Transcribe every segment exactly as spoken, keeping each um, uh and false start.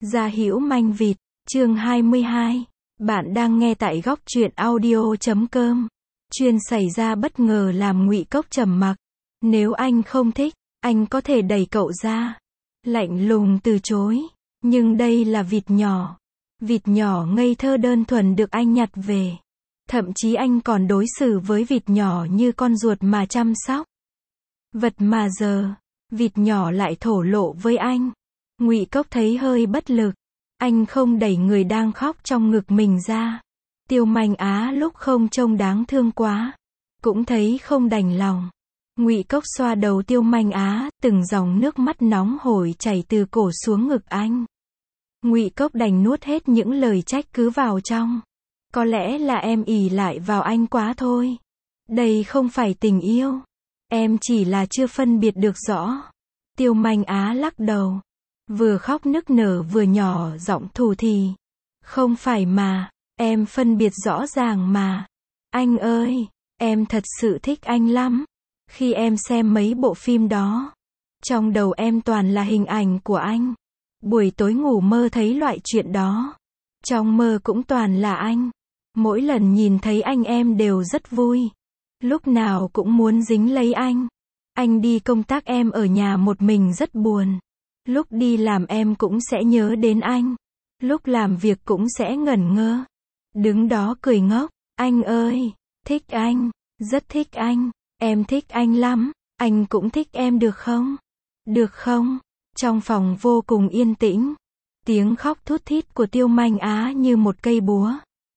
Gia Hữu Manh Vịt, chương hai mươi hai. Bạn đang nghe tại góc truyện audio chấm com. Chuyện xảy ra bất ngờ làm Ngụy Cốc trầm mặc. Nếu anh không thích, anh có thể đẩy cậu ra. Lạnh lùng từ chối. Nhưng đây là vịt nhỏ. Vịt nhỏ ngây thơ đơn thuần được anh nhặt về. Thậm chí anh còn đối xử với vịt nhỏ như con ruột mà chăm sóc. Vật mà giờ, vịt nhỏ lại thổ lộ với anh. Ngụy Cốc thấy hơi bất lực. Anh không đẩy người đang khóc trong ngực mình ra. Tiêu Manh Á lúc không trông đáng thương quá, cũng thấy không đành lòng. Ngụy Cốc xoa đầu Tiêu Manh Á, từng dòng nước mắt nóng hổi chảy từ cổ xuống ngực anh. Ngụy Cốc đành nuốt hết những lời trách cứ vào trong. Có lẽ là em ỷ lại vào anh quá thôi. Đây không phải tình yêu. Em chỉ là chưa phân biệt được rõ. Tiêu Manh Á lắc đầu. Vừa khóc nức nở vừa nhỏ giọng thủ thỉ. Không phải mà, em phân biệt rõ ràng mà. Anh ơi, em thật sự thích anh lắm. Khi em xem mấy bộ phim đó, trong đầu em toàn là hình ảnh của anh. Buổi tối ngủ mơ thấy loại chuyện đó. Trong mơ cũng toàn là anh. Mỗi lần nhìn thấy anh em đều rất vui. Lúc nào cũng muốn dính lấy anh. Anh đi công tác em ở nhà một mình rất buồn. Lúc đi làm em cũng sẽ nhớ đến anh. Lúc làm việc cũng sẽ ngẩn ngơ. Đứng đó cười ngốc. Anh ơi, thích anh, rất thích anh. Em thích anh lắm. Anh cũng thích em được không? Được không? Trong phòng vô cùng yên tĩnh. Tiếng khóc thút thít của Tiêu Manh Á như một cây búa.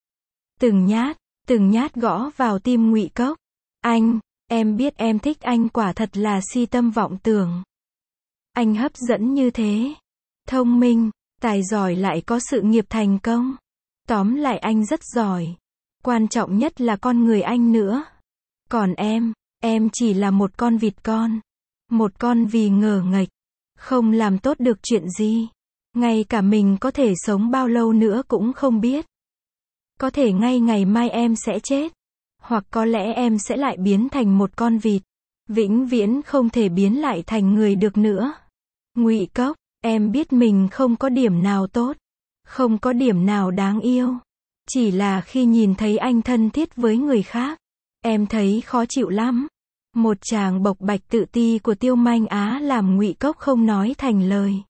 Từng nhát, từng nhát gõ vào tim Ngụy Cốc. Anh, em biết em thích anh quả thật là si tâm vọng tưởng. Anh hấp dẫn như thế. Thông minh, tài giỏi lại có sự nghiệp thành công. Tóm lại anh rất giỏi. Quan trọng nhất là con người anh nữa. Còn em, em chỉ là một con vịt con. Một con vì ngờ nghệch. Không làm tốt được chuyện gì. Ngay cả mình có thể sống bao lâu nữa cũng không biết. Có thể ngay ngày mai em sẽ chết. Hoặc có lẽ em sẽ lại biến thành một con vịt. Vĩnh viễn không thể biến lại thành người được nữa. Ngụy Cốc, em biết mình không có điểm nào tốt. Không có điểm nào đáng yêu. Chỉ là khi nhìn thấy anh thân thiết với người khác, em thấy khó chịu lắm. Một tràng bộc bạch tự ti của Tiêu Manh Á làm Ngụy Cốc không nói thành lời.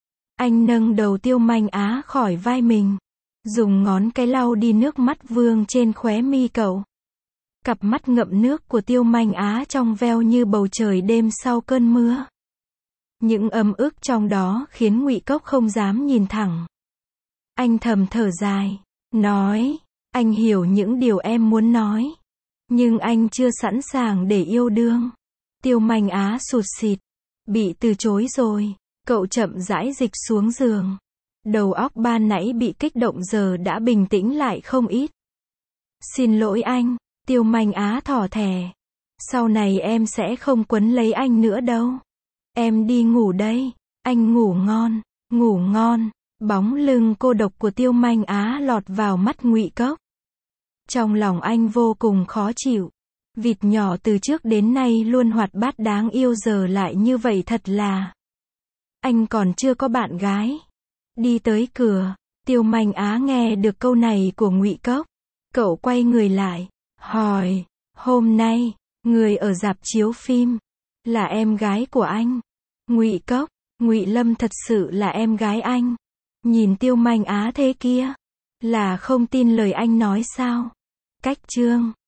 Anh nâng đầu Tiêu Manh Á khỏi vai mình. Dùng ngón cái lau đi nước mắt vương trên khóe mi cậu. Cặp mắt ngậm nước của Tiêu Manh Á trong veo như bầu trời đêm sau cơn mưa. Những âm ức trong đó khiến Ngụy Cốc không dám nhìn thẳng. Anh thầm thở dài, nói, anh hiểu những điều em muốn nói. Nhưng anh chưa sẵn sàng để yêu đương. Tiêu Manh Á sụt sịt. Bị từ chối rồi. Cậu chậm rãi dịch xuống giường. Đầu óc ban nãy bị kích động giờ đã bình tĩnh lại không ít. Xin lỗi anh, Tiêu Manh Á thỏ thẻ. Sau này em sẽ không quấn lấy anh nữa đâu. Em đi ngủ đây. Anh ngủ ngon, ngủ ngon. Bóng lưng cô độc của Tiêu Manh Á lọt vào mắt Ngụy Cốc. Trong lòng anh vô cùng khó chịu. Vịt nhỏ từ trước đến nay luôn hoạt bát đáng yêu giờ lại như vậy thật là. Anh còn chưa có bạn gái. Đi tới cửa, Tiêu Manh Á nghe được câu này của Ngụy Cốc. Cậu quay người lại, hỏi, hôm nay, người ở rạp chiếu phim, là em gái của anh. Ngụy Cốc, Ngụy Lâm thật sự là em gái anh. Nhìn Tiêu Manh Á thế kia, là không tin lời anh nói sao? Cách chương